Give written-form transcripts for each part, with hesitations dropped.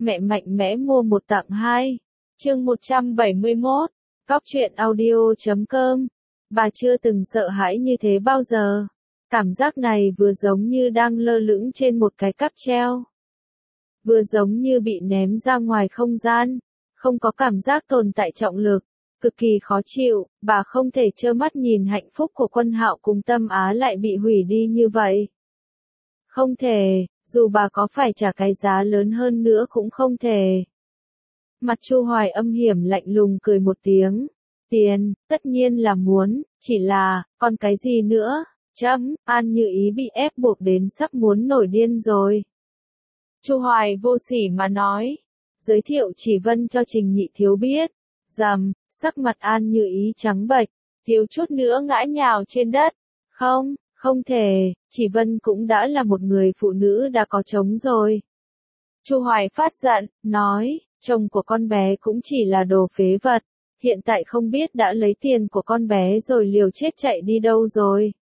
Mẹ mạnh mẽ mua một tặng hai. Chương 171. Cóc truyện audio.com. Bà chưa từng sợ hãi như thế bao giờ. Cảm giác này vừa giống như đang lơ lửng trên một cái cáp treo, vừa giống như bị ném ra ngoài không gian, không có cảm giác tồn tại trọng lực, cực kỳ khó chịu. Bà không thể trơ mắt nhìn hạnh phúc của Quân Hạo cùng Tâm Á lại bị hủy đi như vậy. Không thể, dù bà có phải trả cái giá lớn hơn nữa cũng không thể. Mặt Chu Hoài âm hiểm lạnh lùng cười một tiếng. Tiền, tất nhiên là muốn, chỉ là, còn cái gì nữa? An Như Ý bị ép buộc đến sắp muốn nổi điên rồi. Chu Hoài vô sỉ mà nói. Giới thiệu Chỉ Vân cho Trình Nhị Thiếu biết. Sắc mặt An Như Ý trắng bệch, thiếu chút nữa ngã nhào trên đất. Không thể, Chỉ Vân cũng đã là một người phụ nữ đã có chồng rồi. Chu Hoài phát giận, nói, chồng của con bé cũng chỉ là đồ phế vật, hiện tại không biết đã lấy tiền của con bé rồi liều chết chạy đi đâu rồi.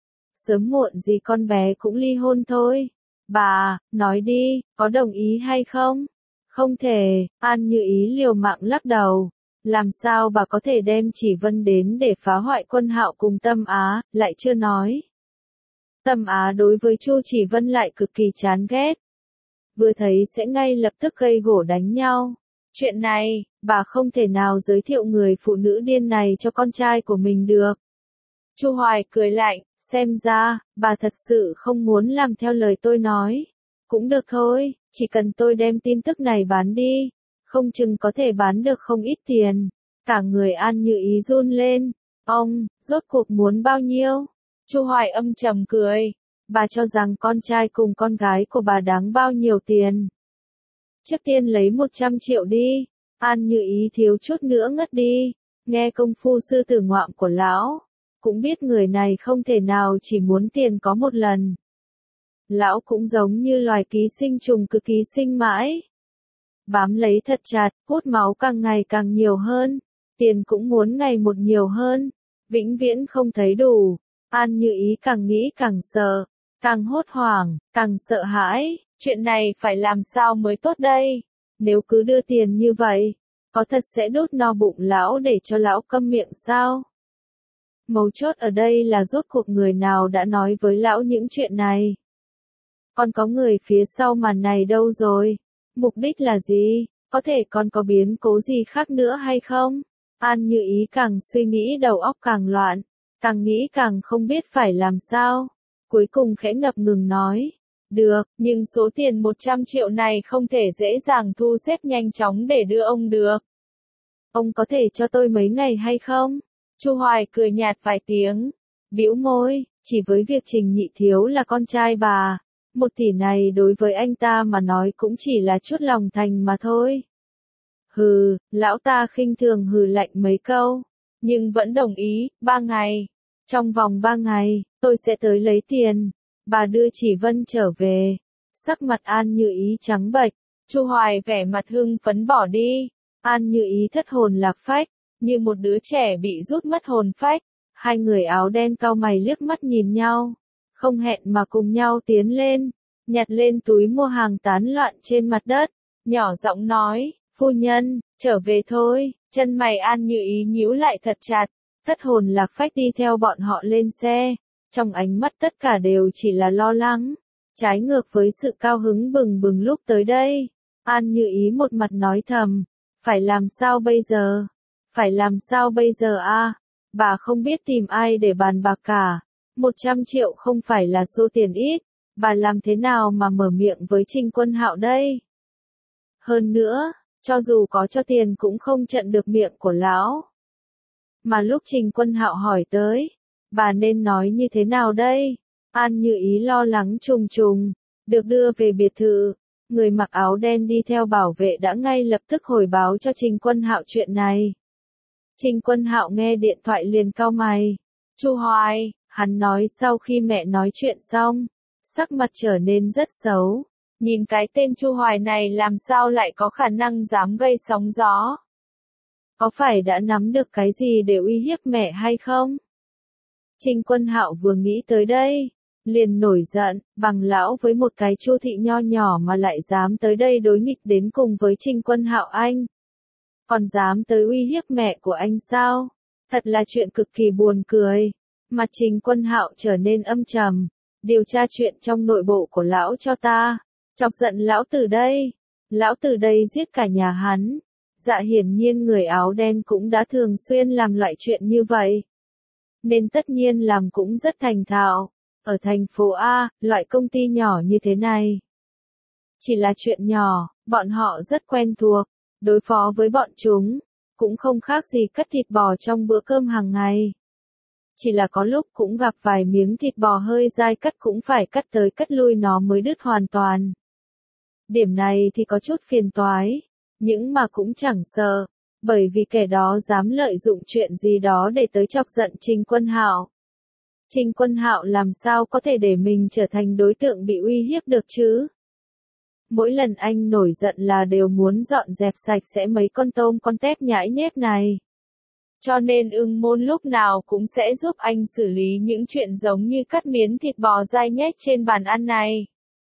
Sớm muộn gì con bé cũng ly hôn thôi. Bà, nói đi, có đồng ý hay không? Không thể, An Như Ý liều mạng lắc đầu. Làm sao bà có thể đem Chỉ Vân đến để phá hoại Quân Hạo cùng Tâm Á, lại chưa nói. Tâm Á đối với Chu Chỉ Vân lại cực kỳ chán ghét. Vừa thấy sẽ ngay lập tức gây gổ đánh nhau. Chuyện này, bà không thể nào giới thiệu người phụ nữ điên này cho con trai của mình được. Chu Hoài cười lạnh, xem ra, bà thật sự không muốn làm theo lời tôi nói. Cũng được thôi, chỉ cần tôi đem tin tức này bán đi, không chừng có thể bán được không ít tiền. Cả người An Như Ý run lên. Ông, rốt cuộc muốn bao nhiêu? Chu Hoài âm trầm cười. Bà cho rằng con trai cùng con gái của bà đáng bao nhiêu tiền? Trước tiên lấy 100 triệu đi. An Như Ý thiếu chút nữa ngất đi. Nghe công phu sư tử ngoạm của lão, cũng biết người này không thể nào chỉ muốn tiền có một lần. Lão cũng giống như loài ký sinh trùng cực ký sinh mãi. Bám lấy thật chặt, hút máu càng ngày càng nhiều hơn. Tiền cũng muốn ngày một nhiều hơn. Vĩnh viễn không thấy đủ. An Như Ý càng nghĩ càng sợ, càng hốt hoảng, càng sợ hãi. Chuyện này phải làm sao mới tốt đây? Nếu cứ đưa tiền như vậy, có thật sẽ đốt no bụng lão để cho lão câm miệng sao? Mấu chốt ở đây là rốt cuộc người nào đã nói với lão những chuyện này? Còn có người phía sau màn này đâu rồi? Mục đích là gì? Có thể còn có biến cố gì khác nữa hay không? An Như Ý càng suy nghĩ đầu óc càng loạn, càng nghĩ càng không biết phải làm sao. Cuối cùng khẽ ngập ngừng nói. Được, nhưng số tiền 100 triệu này không thể dễ dàng thu xếp nhanh chóng để đưa ông được. Ông có thể cho tôi mấy ngày hay không? Chu Hoài cười nhạt vài tiếng, bĩu môi, chỉ với việc Trình Nhị Thiếu là con trai bà, 1 tỷ này đối với anh ta mà nói cũng chỉ là chút lòng thành mà thôi. Hừ, lão ta khinh thường hừ lạnh mấy câu, nhưng vẫn đồng ý. 3 ngày. Trong vòng 3 ngày, tôi sẽ tới lấy tiền. Bà đưa Chỉ Vân trở về. Sắc mặt An Như Ý trắng bệch. Chu Hoài vẻ mặt hưng phấn bỏ đi. An Như Ý thất hồn lạc phách, như một đứa trẻ bị rút mất hồn phách. Hai người áo đen cau mày liếc mắt nhìn nhau, không hẹn mà cùng nhau tiến lên, nhặt lên túi mua hàng tán loạn trên mặt đất, nhỏ giọng nói, phu nhân, trở về thôi. Chân mày An Như Ý nhíu lại thật chặt, thất hồn lạc phách đi theo bọn họ lên xe, trong ánh mắt tất cả đều chỉ là lo lắng, trái ngược với sự cao hứng bừng bừng lúc tới đây. An Như Ý một mặt nói thầm, phải làm sao bây giờ? Phải làm sao bây giờ a? Bà không biết tìm ai để bàn bạc cả. 100 triệu không phải là số tiền ít, bà làm thế nào mà mở miệng với Trình Quân Hạo đây? Hơn nữa, cho dù có cho tiền cũng không chặn được miệng của lão. Mà lúc Trình Quân Hạo hỏi tới, bà nên nói như thế nào đây? An Như Ý lo lắng trùng trùng, được đưa về biệt thự. Người mặc áo đen đi theo bảo vệ đã ngay lập tức hồi báo cho Trình Quân Hạo chuyện này. Trình Quân Hạo nghe điện thoại liền cau mày. Chu Hoài, hắn nói sau khi mẹ nói chuyện xong, sắc mặt trở nên rất xấu. Nhìn cái tên Chu Hoài này làm sao lại có khả năng dám gây sóng gió? Có phải đã nắm được cái gì để uy hiếp mẹ hay không? Trình Quân Hạo vừa nghĩ tới đây, liền nổi giận, bằng lão với một cái Chu thị nho nhỏ mà lại dám tới đây đối nghịch đến cùng với Trình Quân Hạo anh. Còn dám tới uy hiếp mẹ của anh sao? Thật là chuyện cực kỳ buồn cười. Mặt Trình Quân Hạo trở nên âm trầm. Điều tra chuyện trong nội bộ của lão cho ta. Chọc giận lão tử đây. Lão tử đây giết cả nhà hắn. Dạ hiển nhiên người áo đen cũng đã thường xuyên làm loại chuyện như vậy. Nên tất nhiên làm cũng rất thành thạo. Ở thành phố A, loại công ty nhỏ như thế này. Chỉ là chuyện nhỏ, bọn họ rất quen thuộc. Đối phó với bọn chúng, cũng không khác gì cắt thịt bò trong bữa cơm hàng ngày. Chỉ là có lúc cũng gặp vài miếng thịt bò hơi dai cắt cũng phải cắt tới cắt lui nó mới đứt hoàn toàn. Điểm này thì có chút phiền toái, nhưng mà cũng chẳng sợ, bởi vì kẻ đó dám lợi dụng chuyện gì đó để tới chọc giận Trình Quân Hạo. Trình Quân Hạo làm sao có thể để mình trở thành đối tượng bị uy hiếp được chứ? Mỗi lần anh nổi giận là đều muốn dọn dẹp sạch sẽ mấy con tôm con tép nhãi nhép này. Cho nên Ưng Môn lúc nào cũng sẽ giúp anh xử lý những chuyện giống như cắt miếng thịt bò dai nhét trên bàn ăn này.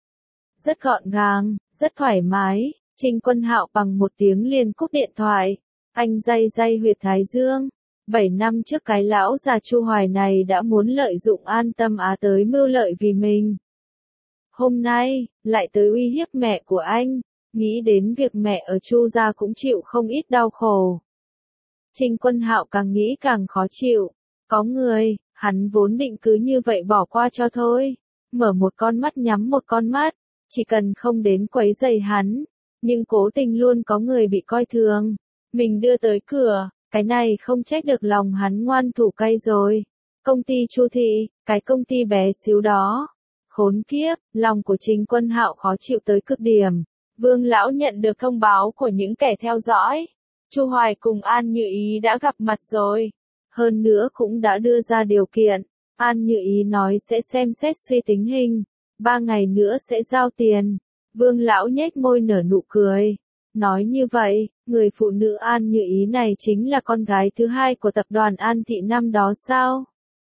Rất gọn gàng, rất thoải mái, Trình Quân Hạo bằng một tiếng liền cúp điện thoại. Anh day day huyệt thái dương. 7 năm trước cái lão già Chu Hoài này đã muốn lợi dụng An Tâm Á tới mưu lợi vì mình. Hôm nay, lại tới uy hiếp mẹ của anh, nghĩ đến việc mẹ ở Chu gia cũng chịu không ít đau khổ. Trình Quân Hạo càng nghĩ càng khó chịu. Có người, hắn vốn định cứ như vậy bỏ qua cho thôi. Mở một con mắt nhắm một con mắt, chỉ cần không đến quấy rầy hắn. Nhưng cố tình luôn có người bị coi thường. Mình đưa tới cửa, cái này không trách được lòng hắn ngoan thủ cay rồi. Công ty Chu thị, cái công ty bé xíu đó. Khốn kiếp, lòng của Trình Quân Hạo khó chịu tới cực điểm. Vương lão nhận được thông báo của những kẻ theo dõi. Chu Hoài cùng An Như Ý đã gặp mặt rồi. Hơn nữa cũng đã đưa ra điều kiện. An Như Ý nói sẽ xem xét suy tính hình. 3 ngày nữa sẽ giao tiền. Vương lão nhếch môi nở nụ cười. Nói như vậy, người phụ nữ An Như Ý này chính là con gái thứ hai của tập đoàn An Thị năm đó sao?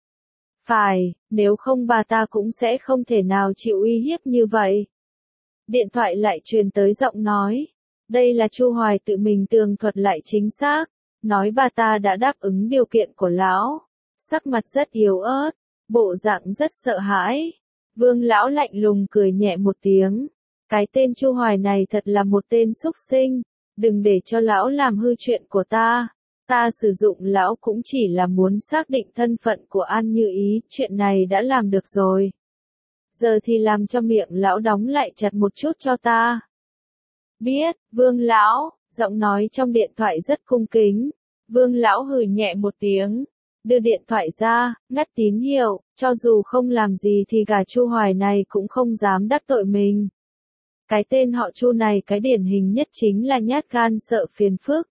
Phải, nếu không bà ta cũng sẽ không thể nào chịu uy hiếp như vậy. Điện thoại lại truyền tới giọng nói. Đây là Chu Hoài tự mình tường thuật lại chính xác. Nói bà ta đã đáp ứng điều kiện của lão. Sắc mặt rất yếu ớt, bộ dạng rất sợ hãi. Vương lão lạnh lùng cười nhẹ một tiếng. Cái tên Chu Hoài này thật là một tên xúc sinh. Đừng để cho lão làm hư chuyện của ta. Ta sử dụng lão cũng chỉ là muốn xác định thân phận của An Như Ý, chuyện này đã làm được rồi. Giờ thì làm cho miệng lão đóng lại chặt một chút cho ta. Biết, Vương lão, giọng nói trong điện thoại rất cung kính. Vương lão hừ nhẹ một tiếng, đưa điện thoại ra, ngắt tín hiệu, cho dù không làm gì thì gà Chu Hoài này cũng không dám đắc tội mình. Cái tên họ Chu này cái điển hình nhất chính là nhát gan sợ phiền phức.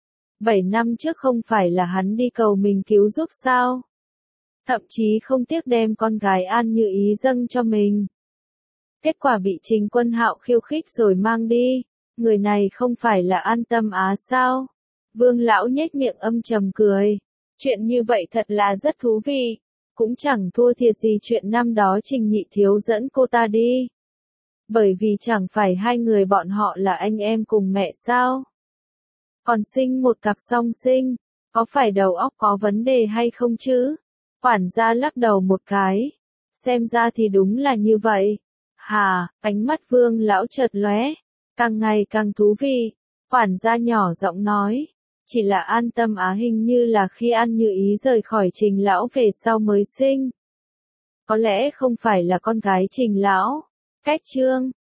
7 năm trước không phải là hắn đi cầu mình cứu giúp sao? Thậm chí không tiếc đem con gái An Như Ý dâng cho mình. Kết quả bị Trình Quân Hạo khiêu khích rồi mang đi. Người này không phải là An Tâm Á sao? Vương lão nhếch miệng âm trầm cười. Chuyện như vậy thật là rất thú vị. Cũng chẳng thua thiệt gì chuyện năm đó Trình Nhị Thiếu dẫn cô ta đi. Bởi vì chẳng phải hai người bọn họ là anh em cùng mẹ sao? Còn sinh một cặp song sinh, có phải đầu óc có vấn đề hay không chứ? Quản gia lắc đầu một cái. Xem ra thì đúng là như vậy. Hà, ánh mắt Vương lão chợt lóe, càng ngày càng thú vị. Quản gia nhỏ giọng nói. Chỉ là An Tâm Á hình như là khi An Như Ý rời khỏi Trình lão về sau mới sinh. Có lẽ không phải là con gái Trình lão. Cách chương